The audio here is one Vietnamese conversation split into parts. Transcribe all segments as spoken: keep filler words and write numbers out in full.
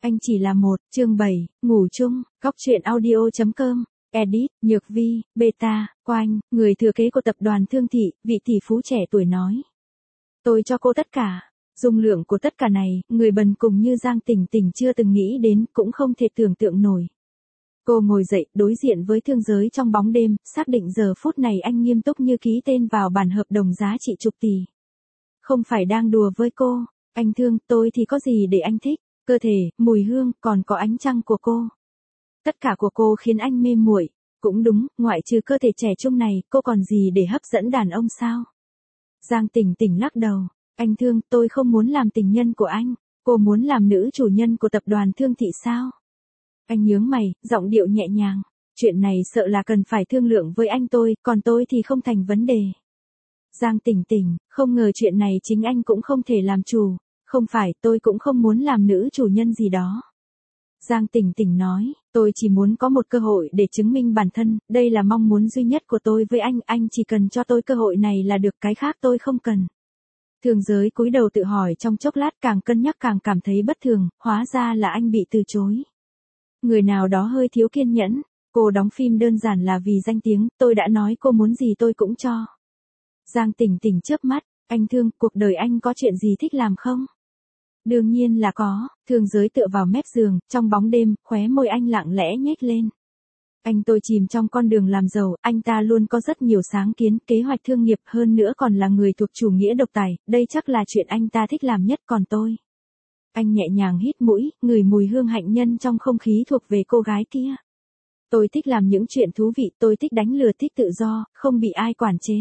Anh chỉ là một, chương bảy, ngủ chung, góc truyện audio.com, edit, Nhược Vi, beta, Quanh, người thừa kế của tập đoàn Thương Thị, vị tỷ phú trẻ tuổi nói. Tôi cho cô tất cả, dung lượng của tất cả này, người bần cùng như Giang Tỉnh Tỉnh chưa từng nghĩ đến, cũng không thể tưởng tượng nổi. Cô ngồi dậy, đối diện với Thương Giới trong bóng đêm, xác định giờ phút này anh nghiêm túc như ký tên vào bản hợp đồng giá trị chục tỷ. Không phải đang đùa với cô, anh Thương, tôi thì có gì để anh thích, cơ thể, mùi hương, còn có ánh trăng của cô. Tất cả của cô khiến anh mê muội, cũng đúng, ngoại trừ cơ thể trẻ trung này, cô còn gì để hấp dẫn đàn ông sao? Giang Tỉnh Tỉnh lắc đầu, anh Thương, tôi không muốn làm tình nhân của anh, cô muốn làm nữ chủ nhân của tập đoàn Thương Thị sao? Anh nhướng mày, giọng điệu nhẹ nhàng, chuyện này sợ là cần phải thương lượng với anh tôi, còn tôi thì không thành vấn đề. Giang Tỉnh Tỉnh, không ngờ chuyện này chính anh cũng không thể làm chủ, không phải, tôi cũng không muốn làm nữ chủ nhân gì đó. Giang Tỉnh Tỉnh nói, tôi chỉ muốn có một cơ hội để chứng minh bản thân, đây là mong muốn duy nhất của tôi với anh, anh chỉ cần cho tôi cơ hội này là được, cái khác tôi không cần. Thương Giới cúi đầu tự hỏi trong chốc lát, càng cân nhắc càng cảm thấy bất thường, hóa ra là anh bị từ chối. Người nào đó hơi thiếu kiên nhẫn, cô đóng phim đơn giản là vì danh tiếng, tôi đã nói cô muốn gì tôi cũng cho. Giang Tỉnh Tỉnh chớp mắt, anh Thương, cuộc đời anh có chuyện gì thích làm không? Đương nhiên là có, Thương Giới tựa vào mép giường, trong bóng đêm, khóe môi anh lặng lẽ nhếch lên. Anh tôi chìm trong con đường làm giàu, anh ta luôn có rất nhiều sáng kiến, kế hoạch thương nghiệp, hơn nữa còn là người thuộc chủ nghĩa độc tài, đây chắc là chuyện anh ta thích làm nhất, còn tôi. Anh nhẹ nhàng hít mũi, ngửi mùi hương hạnh nhân trong không khí thuộc về cô gái kia. Tôi thích làm những chuyện thú vị, tôi thích đánh lừa, thích tự do, không bị ai quản chế.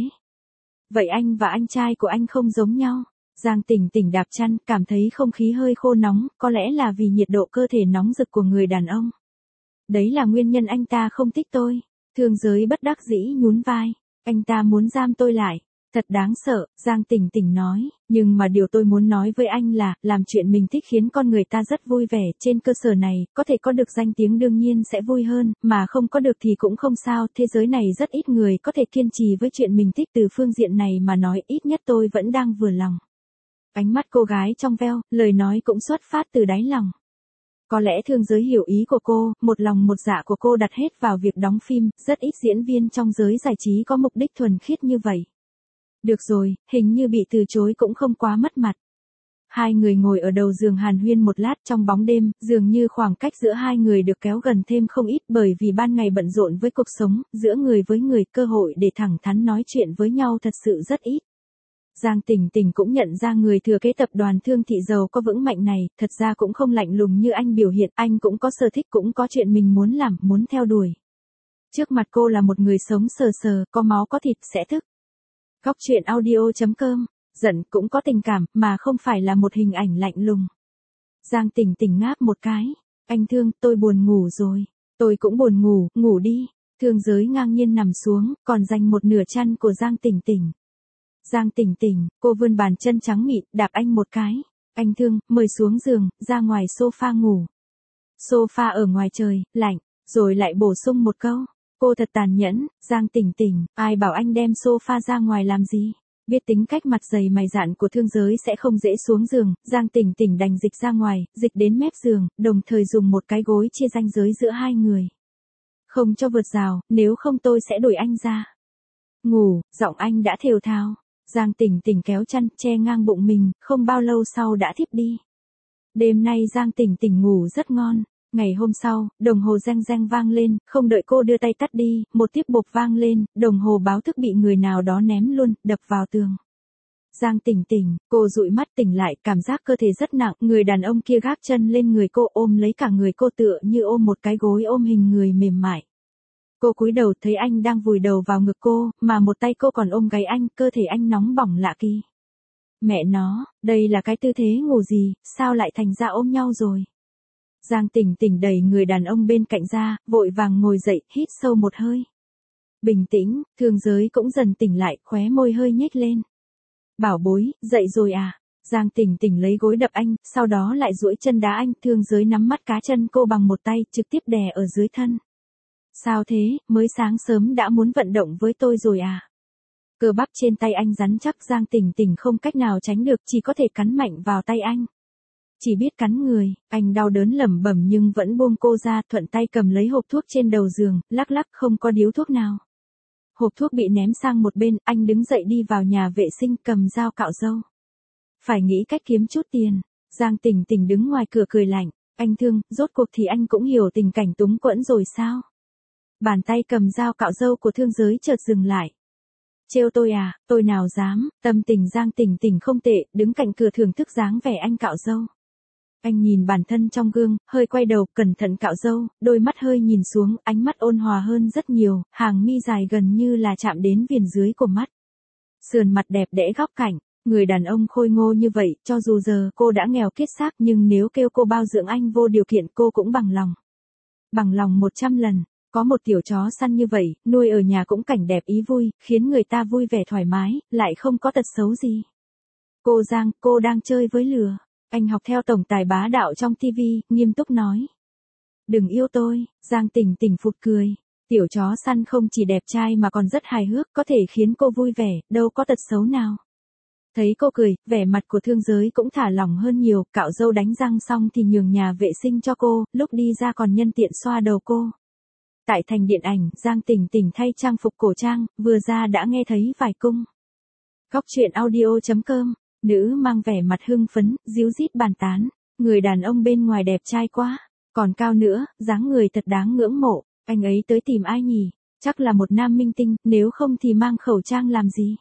Vậy anh và anh trai của anh không giống nhau. Giang Tỉnh Tỉnh đạp chăn, cảm thấy không khí hơi khô nóng, có lẽ là vì nhiệt độ cơ thể nóng rực của người đàn ông. Đấy là nguyên nhân anh ta không thích tôi. Thương Giới bất đắc dĩ nhún vai. Anh ta muốn giam tôi lại. Thật đáng sợ, Giang Tỉnh Tỉnh nói, nhưng mà điều tôi muốn nói với anh là, làm chuyện mình thích khiến con người ta rất vui vẻ, trên cơ sở này, có thể có được danh tiếng đương nhiên sẽ vui hơn, mà không có được thì cũng không sao, thế giới này rất ít người có thể kiên trì với chuyện mình thích, từ phương diện này mà nói, ít nhất tôi vẫn đang vừa lòng. Ánh mắt cô gái trong veo, lời nói cũng xuất phát từ đáy lòng. Có lẽ Thương Giới hiểu ý của cô, một lòng một dạ của cô đặt hết vào việc đóng phim, rất ít diễn viên trong giới giải trí có mục đích thuần khiết như vậy. Được rồi, hình như bị từ chối cũng không quá mất mặt. Hai người ngồi ở đầu giường hàn huyên một lát trong bóng đêm, dường như khoảng cách giữa hai người được kéo gần thêm không ít, bởi vì ban ngày bận rộn với cuộc sống, giữa người với người, cơ hội để thẳng thắn nói chuyện với nhau thật sự rất ít. Giang Tỉnh Tỉnh cũng nhận ra người thừa kế tập đoàn Thương Thị giàu có vững mạnh này, thật ra cũng không lạnh lùng như anh biểu hiện, anh cũng có sở thích, cũng có chuyện mình muốn làm, muốn theo đuổi. Trước mặt cô là một người sống sờ sờ, có máu có thịt, sẽ thức. Góc truyện audio.com, giận cũng có tình cảm, mà không phải là một hình ảnh lạnh lùng. Giang Tỉnh Tỉnh ngáp một cái, anh Thương, tôi buồn ngủ rồi. Tôi cũng buồn ngủ, ngủ đi. Thương Giới ngang nhiên nằm xuống, còn dành một nửa chăn của Giang Tỉnh Tỉnh. Giang Tỉnh Tỉnh, cô vươn bàn chân trắng mịn, đạp anh một cái. Anh Thương, mời xuống giường, ra ngoài sofa ngủ. Sofa ở ngoài trời, lạnh, rồi lại bổ sung một câu. Cô thật tàn nhẫn, Giang Tỉnh Tỉnh, ai bảo anh đem sofa ra ngoài làm gì? Biết tính cách mặt dày mày dạn của Thương Giới sẽ không dễ xuống giường, Giang Tỉnh Tỉnh đành dịch ra ngoài, dịch đến mép giường, đồng thời dùng một cái gối chia ranh giới giữa hai người. Không cho vượt rào, nếu không tôi sẽ đuổi anh ra. Ngủ, giọng anh đã thều thào. Giang Tỉnh Tỉnh kéo chăn, che ngang bụng mình, không bao lâu sau đã thiếp đi. Đêm nay Giang Tỉnh Tỉnh ngủ rất ngon. Ngày hôm sau, đồng hồ reng reng vang lên, không đợi cô đưa tay tắt đi, một tiếp bộp vang lên, đồng hồ báo thức bị người nào đó ném luôn, đập vào tường. Giang Tỉnh Tỉnh, cô dụi mắt tỉnh lại, cảm giác cơ thể rất nặng, người đàn ông kia gác chân lên người cô, ôm lấy cả người cô tựa như ôm một cái gối ôm hình người mềm mại. Cô cúi đầu thấy anh đang vùi đầu vào ngực cô, mà một tay cô còn ôm gáy anh, cơ thể anh nóng bỏng lạ kỳ. Mẹ nó, đây là cái tư thế ngủ gì, sao lại thành ra ôm nhau rồi? Giang Tỉnh Tỉnh đẩy người đàn ông bên cạnh ra, vội vàng ngồi dậy, hít sâu một hơi. Bình tĩnh, Thương Giới cũng dần tỉnh lại, khóe môi hơi nhếch lên. Bảo bối, dậy rồi à? Giang Tỉnh Tỉnh lấy gối đập anh, sau đó lại duỗi chân đá anh, Thương Giới nắm mắt cá chân cô bằng một tay, trực tiếp đè ở dưới thân. Sao thế, mới sáng sớm đã muốn vận động với tôi rồi à? Cơ bắp trên tay anh rắn chắc, Giang Tỉnh Tỉnh không cách nào tránh được, chỉ có thể cắn mạnh vào tay anh. chỉ biết cắn người. Anh đau đớn lẩm bẩm nhưng vẫn buông cô ra, thuận tay cầm lấy hộp thuốc trên đầu giường, lắc lắc không có điếu thuốc nào. Hộp thuốc bị ném sang một bên, anh đứng dậy đi vào nhà vệ sinh cầm dao cạo râu. Phải nghĩ cách kiếm chút tiền. Giang Tỉnh Tỉnh đứng ngoài cửa cười lạnh. Anh Thương, rốt cuộc thì anh cũng hiểu tình cảnh túng quẫn rồi sao? Bàn tay cầm dao cạo râu của Thương Giới chợt dừng lại. Trêu tôi à, tôi nào dám. Tâm tình Giang Tỉnh Tỉnh không tệ, đứng cạnh cửa thưởng thức dáng vẻ anh cạo râu. Anh nhìn bản thân trong gương, hơi quay đầu, cẩn thận cạo râu, đôi mắt hơi nhìn xuống, ánh mắt ôn hòa hơn rất nhiều, hàng mi dài gần như là chạm đến viền dưới của mắt. Sườn mặt đẹp đẽ góc cạnh, người đàn ông khôi ngô như vậy, cho dù giờ cô đã nghèo kiết xác nhưng nếu kêu cô bao dưỡng anh vô điều kiện cô cũng bằng lòng. Bằng lòng một trăm lần. Có một tiểu chó săn như vậy, nuôi ở nhà cũng cảnh đẹp ý vui, khiến người ta vui vẻ thoải mái, lại không có tật xấu gì. Cô Giang, cô đang chơi với lửa. Anh học theo tổng tài bá đạo trong ti vi, nghiêm túc nói. Đừng yêu tôi. Giang Tỉnh Tỉnh phụt cười. Tiểu chó săn không chỉ đẹp trai mà còn rất hài hước, có thể khiến cô vui vẻ, đâu có tật xấu nào. Thấy cô cười, vẻ mặt của Thương Giới cũng thả lỏng hơn nhiều, cạo râu đánh răng xong thì nhường nhà vệ sinh cho cô, lúc đi ra còn nhân tiện xoa đầu cô. Tại thành điện ảnh, Giang Tỉnh Tỉnh thay trang phục cổ trang, vừa ra đã nghe thấy vài cung. Góc truyện audio chấm com, nữ mang vẻ mặt hưng phấn, díu dít bàn tán, người đàn ông bên ngoài đẹp trai quá, còn cao nữa, dáng người thật đáng ngưỡng mộ, anh ấy tới tìm ai nhỉ, chắc là một nam minh tinh, nếu không thì mang khẩu trang làm gì.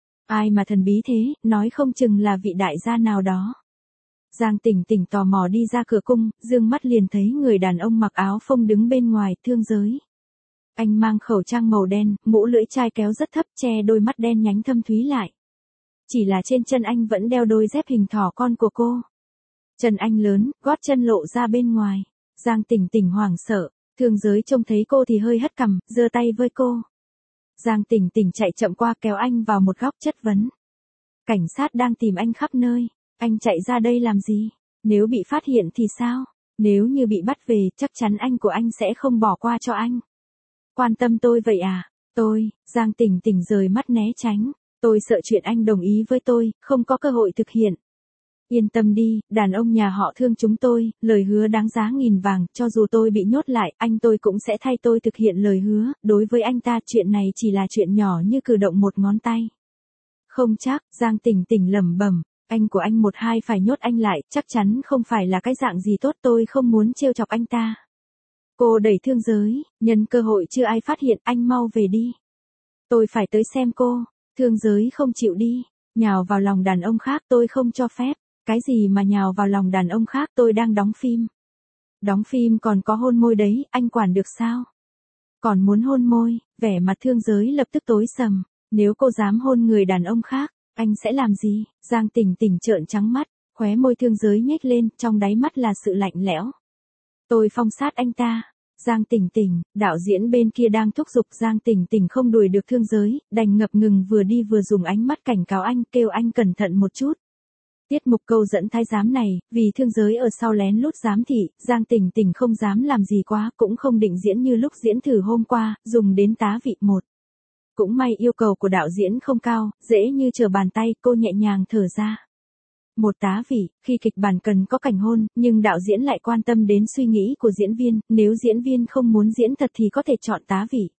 Ai mà thần bí thế, nói không chừng là vị đại gia nào đó. Giang Tỉnh Tỉnh tò mò đi ra cửa cung, dương mắt liền thấy người đàn ông mặc áo phông đứng bên ngoài, Thương Giới. Anh mang khẩu trang màu đen, mũ lưỡi chai kéo rất thấp che đôi mắt đen nhánh thâm thúy lại. Chỉ là trên chân anh vẫn đeo đôi dép hình thỏ con của cô. Chân anh lớn, gót chân lộ ra bên ngoài. Giang Tỉnh Tỉnh hoảng sợ, Thương Giới trông thấy cô thì hơi hất cằm, giơ tay với cô. Giang Tỉnh Tỉnh chạy chậm qua kéo anh vào một góc chất vấn. Cảnh sát đang tìm anh khắp nơi. Anh chạy ra đây làm gì? Nếu bị phát hiện thì sao? Nếu như bị bắt về, chắc chắn anh của anh sẽ không bỏ qua cho anh. Quan tâm tôi vậy à? Tôi, Giang Tỉnh Tỉnh rời mắt né tránh. Tôi sợ chuyện anh đồng ý với tôi, không có cơ hội thực hiện. Yên tâm đi, đàn ông nhà họ Thương chúng tôi, lời hứa đáng giá nghìn vàng, cho dù tôi bị nhốt lại, anh tôi cũng sẽ thay tôi thực hiện lời hứa, đối với anh ta chuyện này chỉ là chuyện nhỏ như cử động một ngón tay. Không chắc, Giang Tỉnh Tỉnh lẩm bẩm, anh của anh một hai phải nhốt anh lại, chắc chắn không phải là cái dạng gì tốt, tôi không muốn trêu chọc anh ta. Cô đẩy Thương Giới, nhân cơ hội chưa ai phát hiện, anh mau về đi. Tôi phải tới xem cô. Thương Giới không chịu đi, nhào vào lòng đàn ông khác tôi không cho phép. Cái gì mà nhào vào lòng đàn ông khác, tôi đang đóng phim. Đóng phim còn có hôn môi đấy, anh quản được sao? Còn muốn hôn môi, vẻ mặt Thương Giới lập tức tối sầm. Nếu cô dám hôn người đàn ông khác, anh sẽ làm gì? Giang Tỉnh Tỉnh trợn trắng mắt, khóe môi Thương Giới nhếch lên, trong đáy mắt là sự lạnh lẽo. Tôi phong sát anh ta. Giang Tỉnh Tỉnh, đạo diễn bên kia đang thúc giục, Giang Tỉnh Tỉnh không đuổi được Thương Giới, đành ngập ngừng vừa đi vừa dùng ánh mắt cảnh cáo anh, kêu anh cẩn thận một chút. Tiết mục câu dẫn thái giám này, vì Thương Giới ở sau lén lút giám thị, Giang Tỉnh Tỉnh không dám làm gì quá, cũng không định diễn như lúc diễn thử hôm qua, dùng đến tá vị một. Cũng may yêu cầu của đạo diễn không cao, dễ như trở bàn tay, cô nhẹ nhàng thở ra. Một tá vị, khi kịch bản cần có cảnh hôn, nhưng đạo diễn lại quan tâm đến suy nghĩ của diễn viên, nếu diễn viên không muốn diễn thật thì có thể chọn tá vị.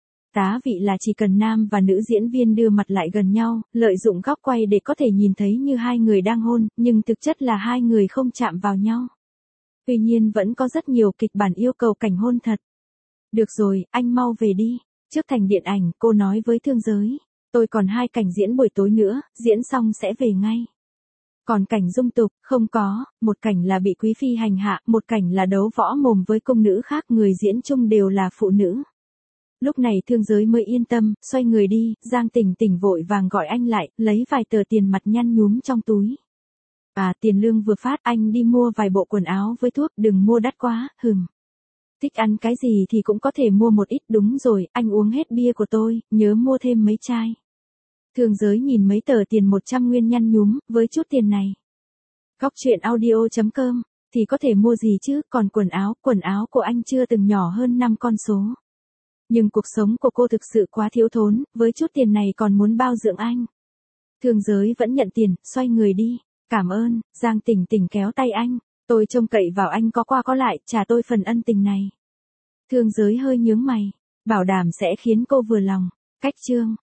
Tá vị là chỉ cần nam và nữ diễn viên đưa mặt lại gần nhau, lợi dụng góc quay để có thể nhìn thấy như hai người đang hôn, nhưng thực chất là hai người không chạm vào nhau. Tuy nhiên vẫn có rất nhiều kịch bản yêu cầu cảnh hôn thật. Được rồi, anh mau về đi. Trước thành điện ảnh, cô nói với Thương Giới. Tôi còn hai cảnh diễn buổi tối nữa, diễn xong sẽ về ngay. Còn cảnh dung tục, không có, một cảnh là bị quý phi hành hạ, một cảnh là đấu võ mồm với công nữ khác, người diễn chung đều là phụ nữ. Lúc này Thương Giới mới yên tâm, xoay người đi, Giang Tỉnh Tỉnh vội vàng gọi anh lại, lấy vài tờ tiền mặt nhăn nhúm trong túi. À, tiền lương vừa phát, anh đi mua vài bộ quần áo với thuốc, đừng mua đắt quá, hừm. Thích ăn cái gì thì cũng có thể mua một ít, đúng rồi, anh uống hết bia của tôi, nhớ mua thêm mấy chai. Thương Giới nhìn mấy tờ tiền một trăm nguyên nhăn nhúm, với chút tiền này. Góc truyện audio chấm com, thì có thể mua gì chứ, còn quần áo, quần áo của anh chưa từng nhỏ hơn năm con số. Nhưng cuộc sống của cô thực sự quá thiếu thốn, với chút tiền này còn muốn bao dưỡng anh. Thương Giới vẫn nhận tiền, xoay người đi. Cảm ơn, Giang Tỉnh Tỉnh kéo tay anh. Tôi trông cậy vào anh có qua có lại, trả tôi phần ân tình này. Thương Giới hơi nhướng mày. Bảo đảm sẽ khiến cô vừa lòng. Cách chương.